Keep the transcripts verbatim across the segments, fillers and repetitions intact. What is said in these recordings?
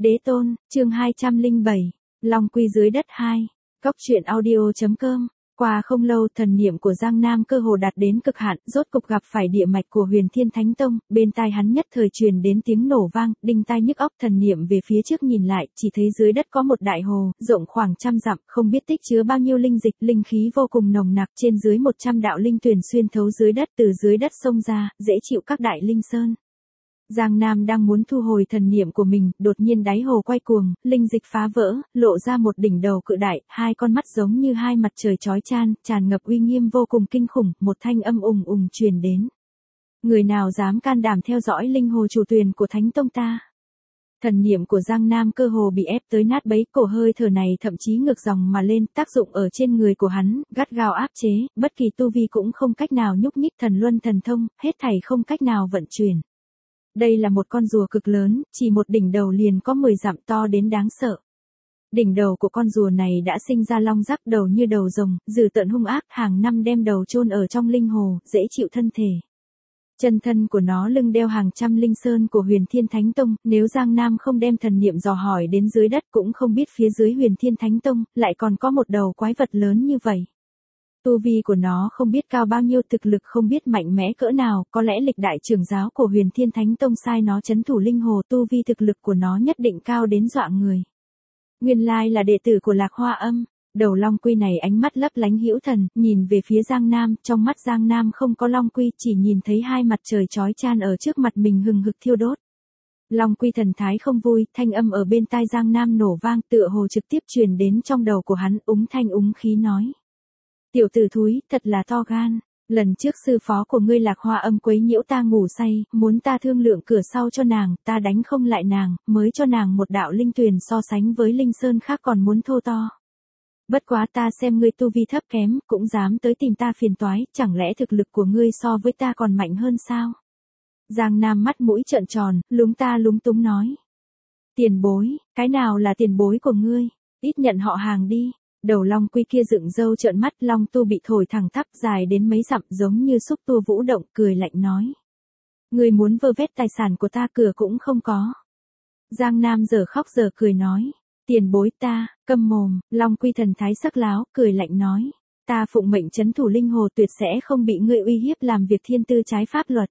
Đế tôn, chương hai trăm lẻ bảy, Long Quy dưới đất hai, Cốc truyện audio.com. Qua không lâu, thần niệm của Giang Nam cơ hồ đạt đến cực hạn, rốt cục gặp phải địa mạch của Huyền Thiên Thánh Tông, bên tai hắn nhất thời truyền đến tiếng nổ vang, đinh tai nhức óc. Thần niệm về phía trước nhìn lại, chỉ thấy dưới đất có một đại hồ, rộng khoảng trăm dặm, không biết tích chứa bao nhiêu linh dịch, linh khí vô cùng nồng nặc, trên dưới một trăm đạo linh tuyền xuyên thấu dưới đất, từ dưới đất xông ra, dễ chịu các đại linh sơn. Giang Nam đang muốn thu hồi thần niệm của mình, đột nhiên đáy hồ quay cuồng, linh dịch phá vỡ, lộ ra một đỉnh đầu cự đại, hai con mắt giống như hai mặt trời chói chan, tràn ngập uy nghiêm vô cùng kinh khủng, một thanh âm ùng ùng truyền đến. Người nào dám can đảm theo dõi linh hồ chủ tuyền của Thánh Tông ta? Thần niệm của Giang Nam cơ hồ bị ép tới nát bấy, cổ hơi thở này thậm chí ngược dòng mà lên, tác dụng ở trên người của hắn, gắt gao áp chế, bất kỳ tu vi cũng không cách nào nhúc nhích, thần luân thần thông, hết thảy không cách nào vận chuyển. Đây là một con rùa cực lớn, chỉ một đỉnh đầu liền có mười dặm, to đến đáng sợ. Đỉnh đầu của con rùa này đã sinh ra long rắc, đầu như đầu rồng, dữ tợn hung ác, hàng năm đem đầu chôn ở trong linh hồ, dễ chịu thân thể. Chân thân của nó lưng đeo hàng trăm linh sơn của Huyền Thiên Thánh Tông, nếu Giang Nam không đem thần niệm dò hỏi đến dưới đất cũng không biết phía dưới Huyền Thiên Thánh Tông, lại còn có một đầu quái vật lớn như vậy. Tu vi của nó không biết cao bao nhiêu, thực lực không biết mạnh mẽ cỡ nào, có lẽ lịch đại trưởng giáo của Huyền Thiên Thánh Tông sai nó trấn thủ linh hồ, tu vi thực lực của nó nhất định cao đến dọa người. Nguyên lai là đệ tử của Lạc Hoa Âm. Đầu Long Quy này ánh mắt lấp lánh hữu thần, nhìn về phía Giang Nam, trong mắt Giang Nam không có Long Quy, chỉ nhìn thấy hai mặt trời chói chan ở trước mặt mình hừng hực thiêu đốt. Long Quy thần thái không vui, thanh âm ở bên tai Giang Nam nổ vang, tựa hồ trực tiếp truyền đến trong đầu của hắn, úng thanh úng khí nói. Tiểu tử thúi, thật là to gan, lần trước sư phó của ngươi Lạc Hoa Âm quấy nhiễu ta ngủ say, muốn ta thương lượng cửa sau cho nàng, ta đánh không lại nàng, mới cho nàng một đạo linh tuyền so sánh với linh sơn khác còn muốn thô to. Bất quá ta xem ngươi tu vi thấp kém, cũng dám tới tìm ta phiền toái, chẳng lẽ thực lực của ngươi so với ta còn mạnh hơn sao? Giang Nam mắt mũi trợn tròn, lúng ta lúng túng nói. Tiền bối, cái nào là tiền bối của ngươi? Ít nhận họ hàng đi. Đầu Long Quy kia dựng râu trợn mắt, long tu bị thổi thẳng tắp dài đến mấy dặm, giống như xúc tua vũ động, cười lạnh nói. Ngươi muốn vơ vét tài sản của ta, cửa cũng không có. Giang Nam giờ khóc giờ cười nói. Tiền bối ta, câm mồm. Long Quy thần thái sắc láo, cười lạnh nói. Ta phụng mệnh trấn thủ linh hồ, tuyệt sẽ không bị ngươi uy hiếp làm việc thiên tư trái pháp luật.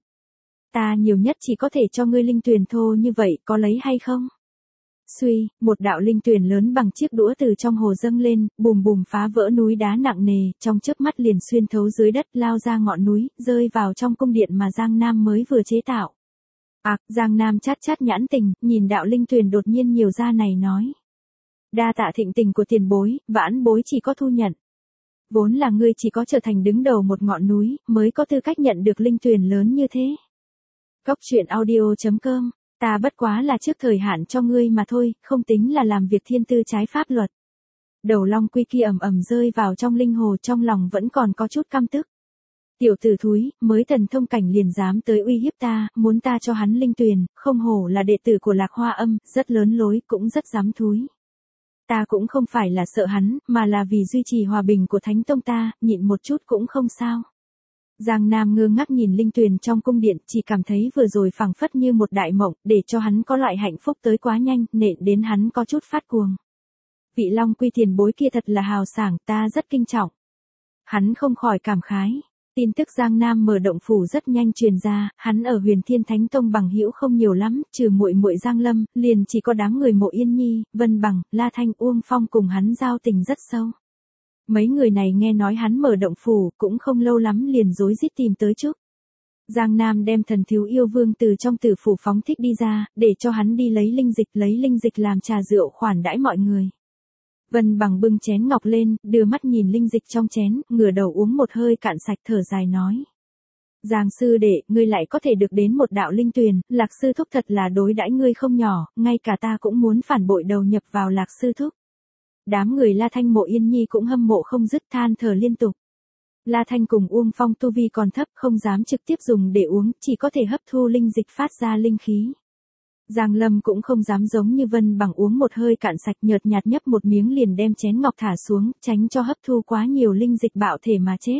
Ta nhiều nhất chỉ có thể cho ngươi linh tuyền thô như vậy, có lấy hay không? Suy, một đạo linh tuyền lớn bằng chiếc đũa từ trong hồ dâng lên, bùm bùm phá vỡ núi đá nặng nề, trong chớp mắt liền xuyên thấu dưới đất, lao ra ngọn núi, rơi vào trong cung điện mà Giang Nam mới vừa chế tạo. Ặc, à, Giang Nam chát chát nhãn tình, nhìn đạo linh tuyền đột nhiên nhiều ra này nói. Đa tạ thịnh tình của tiền bối, vãn bối chỉ có thu nhận. Vốn là ngươi chỉ có trở thành đứng đầu một ngọn núi, mới có tư cách nhận được linh tuyền lớn như thế. Cốc truyện audio.com. Ta bất quá là trước thời hạn cho ngươi mà thôi, không tính là làm việc thiên tư trái pháp luật. Đầu Long Quy kia ầm ầm rơi vào trong linh hồ, trong lòng vẫn còn có chút căm tức. Tiểu tử thúi, mới thần thông cảnh liền dám tới uy hiếp ta, muốn ta cho hắn linh tuyền, không hổ là đệ tử của Lạc Hoa Âm, rất lớn lối, cũng rất dám thúi. Ta cũng không phải là sợ hắn, mà là vì duy trì hòa bình của Thánh Tông ta, nhịn một chút cũng không sao. Giang Nam ngơ ngác nhìn linh tuyền trong cung điện, chỉ cảm thấy vừa rồi phảng phất như một đại mộng, để cho hắn có loại hạnh phúc tới quá nhanh, nện đến hắn có chút phát cuồng. Vị Long Quy tiền bối kia thật là hào sảng, ta rất kinh trọng. Hắn không khỏi cảm khái. Tin tức Giang Nam mở động phủ rất nhanh truyền ra, hắn ở Huyền Thiên Thánh Tông bằng hữu không nhiều lắm, trừ muội muội Giang Lâm, liền chỉ có đám người Mộ Yên Nhi, Vân Bằng, La Thanh, Uông Phong cùng hắn giao tình rất sâu. Mấy người này nghe nói hắn mở động phủ, cũng không lâu lắm liền rối rít tìm tới trước. Giang Nam đem thần thiếu yêu vương từ trong tử phủ phóng thích đi ra, để cho hắn đi lấy linh dịch, lấy linh dịch làm trà rượu khoản đãi mọi người. Vân Bằng bưng chén ngọc lên, đưa mắt nhìn linh dịch trong chén, ngửa đầu uống một hơi cạn sạch, thở dài nói. Giang sư đệ, ngươi lại có thể được đến một đạo linh tuyền, Lạc sư thúc thật là đối đãi ngươi không nhỏ, ngay cả ta cũng muốn phản bội đầu nhập vào Lạc sư thúc. Đám người La Thanh Mộ Yên Nhi cũng hâm mộ không dứt, than thở liên tục. La Thanh cùng Uông Phong tu vi còn thấp, không dám trực tiếp dùng để uống, chỉ có thể hấp thu linh dịch phát ra linh khí. Giang Lâm cũng không dám giống như Vân Bằng uống một hơi cạn sạch, nhợt nhạt nhấp một miếng liền đem chén ngọc thả xuống, tránh cho hấp thu quá nhiều linh dịch bạo thể mà chết.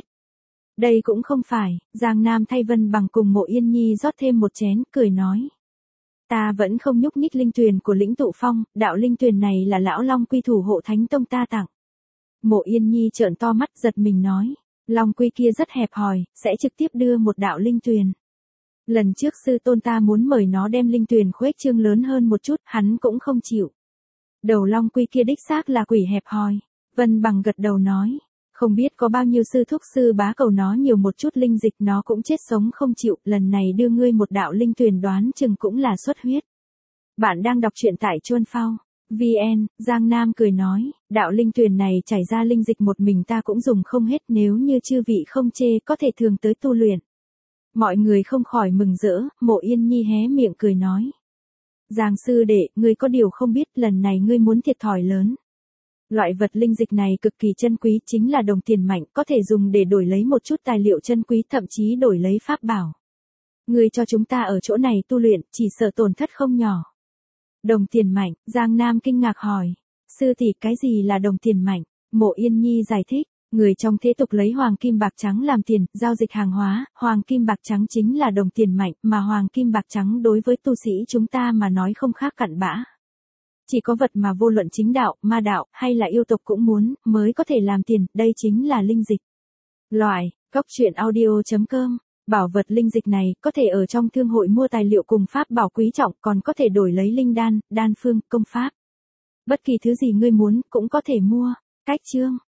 Đây cũng không phải, Giang Nam thay Vân Bằng cùng Mộ Yên Nhi rót thêm một chén, cười nói. Ta vẫn không nhúc nhích linh tuyền của Lĩnh Tụ Phong, đạo linh tuyền này là lão Long Quy thủ hộ Thánh Tông ta tặng. Mộ Yên Nhi trợn to mắt giật mình nói, Long Quy kia rất hẹp hòi, sẽ trực tiếp đưa một đạo linh tuyền. Lần trước sư tôn ta muốn mời nó đem linh tuyền khuếch trương lớn hơn một chút, hắn cũng không chịu. Đầu Long Quy kia đích xác là quỷ hẹp hòi. Vân Bằng gật đầu nói, không biết có bao nhiêu sư thúc sư bá cầu nó nhiều một chút linh dịch nó cũng chết sống không chịu, lần này đưa ngươi một đạo linh tuyền đoán chừng cũng là xuất huyết. Bạn đang đọc truyện tại Chuan Phao. vê en, Giang Nam cười nói, đạo linh tuyền này chảy ra linh dịch một mình ta cũng dùng không hết, nếu như chư vị không chê có thể thường tới tu luyện. Mọi người không khỏi mừng rỡ, Mộ Yên Nhi hé miệng cười nói. Giang sư đệ, ngươi có điều không biết, lần này ngươi muốn thiệt thòi lớn. Loại vật linh dịch này cực kỳ chân quý, chính là đồng tiền mạnh, có thể dùng để đổi lấy một chút tài liệu chân quý, thậm chí đổi lấy pháp bảo. Ngươi cho chúng ta ở chỗ này tu luyện, chỉ sợ tổn thất không nhỏ. Đồng tiền mạnh, Giang Nam kinh ngạc hỏi. Sư tỷ, cái gì là đồng tiền mạnh? Mộ Yên Nhi giải thích, người trong thế tục lấy hoàng kim bạc trắng làm tiền, giao dịch hàng hóa, hoàng kim bạc trắng chính là đồng tiền mạnh, mà hoàng kim bạc trắng đối với tu sĩ chúng ta mà nói không khác cặn bã. Chỉ có vật mà vô luận chính đạo, ma đạo, hay là yêu tộc cũng muốn, mới có thể làm tiền, đây chính là linh dịch. Loại, Cốc Truyện Audio chấm com, bảo vật linh dịch này, có thể ở trong thương hội mua tài liệu cùng pháp bảo quý trọng, còn có thể đổi lấy linh đan, đan phương, công pháp. Bất kỳ thứ gì ngươi muốn, cũng có thể mua. Cách chương.